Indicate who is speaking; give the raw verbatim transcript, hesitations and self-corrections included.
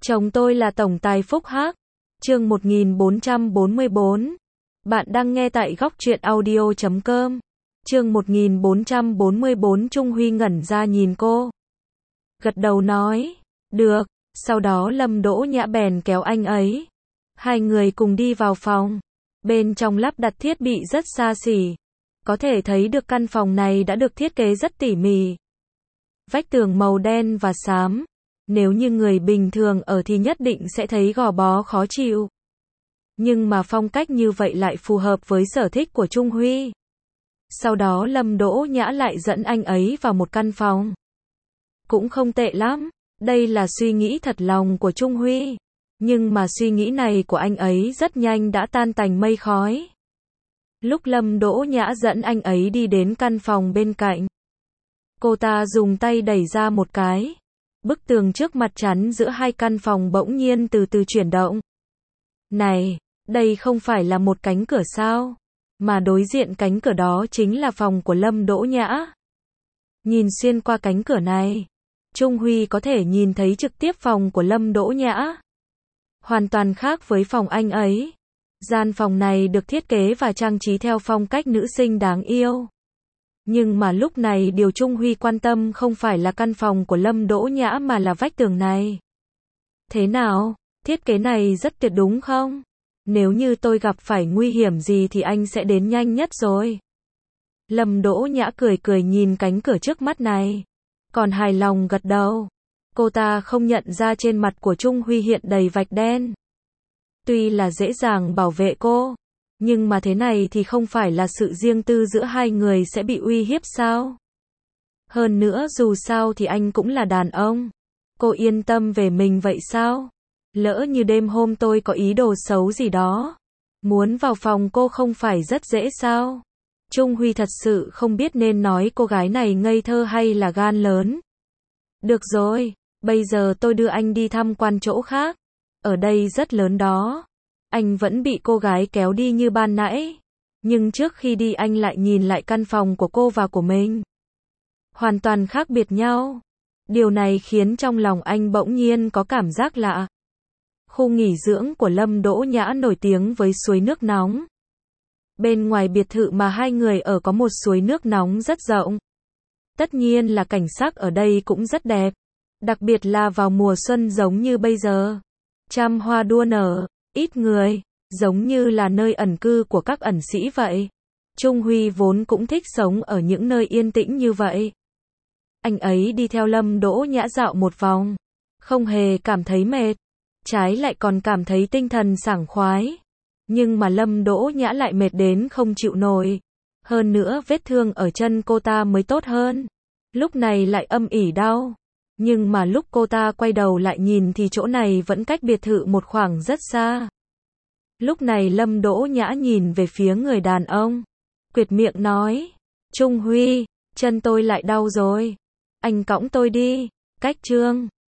Speaker 1: Chồng tôi là tổng tài Phúc Hắc. Chương một nghìn bốn trăm bốn mươi bốn. Bạn đang nghe tại góc truyện audio chấm com. Chương một nghìn bốn trăm bốn mươi bốn. Trung Huy ngẩn ra nhìn cô. Gật đầu nói, được, sau đó Lâm Đỗ Nhã bèn kéo anh ấy. Hai người cùng đi vào phòng. Bên trong lắp đặt thiết bị rất xa xỉ. Có thể thấy được căn phòng này đã được thiết kế rất tỉ mỉ. Vách tường màu đen và xám. Nếu như người bình thường ở thì nhất định sẽ thấy gò bó khó chịu. Nhưng mà phong cách như vậy lại phù hợp với sở thích của Trung Huy. Sau đó Lâm Đỗ Nhã lại dẫn anh ấy vào một căn phòng. Cũng không tệ lắm, đây là suy nghĩ thật lòng của Trung Huy. Nhưng mà suy nghĩ này của anh ấy rất nhanh đã tan tành mây khói. Lúc Lâm Đỗ Nhã dẫn anh ấy đi đến căn phòng bên cạnh. Cô ta dùng tay đẩy ra một cái. Bức tường trước mặt chắn giữa hai căn phòng bỗng nhiên từ từ chuyển động. Này, đây không phải là một cánh cửa sao? Mà đối diện cánh cửa đó chính là phòng của Lâm Đỗ Nhã. Nhìn xuyên qua cánh cửa này, Trung Huy có thể nhìn thấy trực tiếp phòng của Lâm Đỗ Nhã. Hoàn toàn khác với phòng anh ấy. Gian phòng này được thiết kế và trang trí theo phong cách nữ sinh đáng yêu. Nhưng mà lúc này điều Trung Huy quan tâm không phải là căn phòng của Lâm Đỗ Nhã mà là vách tường này. Thế nào? Thiết kế này rất tuyệt đúng không? Nếu như tôi gặp phải nguy hiểm gì thì anh sẽ đến nhanh nhất rồi. Lâm Đỗ Nhã cười cười nhìn cánh cửa trước mắt này. Còn hài lòng gật đầu. Cô ta không nhận ra trên mặt của Trung Huy hiện đầy vạch đen. Tuy là dễ dàng bảo vệ cô. Nhưng mà thế này thì không phải là sự riêng tư giữa hai người sẽ bị uy hiếp sao? Hơn nữa dù sao thì anh cũng là đàn ông. Cô yên tâm về mình vậy sao? Lỡ như đêm hôm tôi có ý đồ xấu gì đó. Muốn vào phòng cô không phải rất dễ sao? Trung Huy thật sự không biết nên nói cô gái này ngây thơ hay là gan lớn. Được rồi, bây giờ tôi đưa anh đi tham quan chỗ khác. Ở đây rất lớn đó. Anh vẫn bị cô gái kéo đi như ban nãy. Nhưng trước khi đi anh lại nhìn lại căn phòng của cô và của mình. Hoàn toàn khác biệt nhau. Điều này khiến trong lòng anh bỗng nhiên có cảm giác lạ. Khu nghỉ dưỡng của Lâm Đỗ Nhã nổi tiếng với suối nước nóng. Bên ngoài biệt thự mà hai người ở có một suối nước nóng rất rộng. Tất nhiên là cảnh sắc ở đây cũng rất đẹp. Đặc biệt là vào mùa xuân giống như bây giờ. Trăm hoa đua nở. Ít người, giống như là nơi ẩn cư của các ẩn sĩ vậy. Trung Huy vốn cũng thích sống ở những nơi yên tĩnh như vậy. Anh ấy đi theo Lâm Đỗ Nhã dạo một vòng, không hề cảm thấy mệt, trái lại còn cảm thấy tinh thần sảng khoái. Nhưng mà Lâm Đỗ Nhã lại mệt đến không chịu nổi. Hơn nữa vết thương ở chân cô ta mới tốt hơn. Lúc này lại âm ỉ đau. Nhưng mà lúc cô ta quay đầu lại nhìn thì chỗ này vẫn cách biệt thự một khoảng rất xa. Lúc này Lâm Đỗ Nhã nhìn về phía người đàn ông. Quyệt miệng nói. Trung Huy, chân tôi lại đau rồi. Anh cõng tôi đi. Cách chương.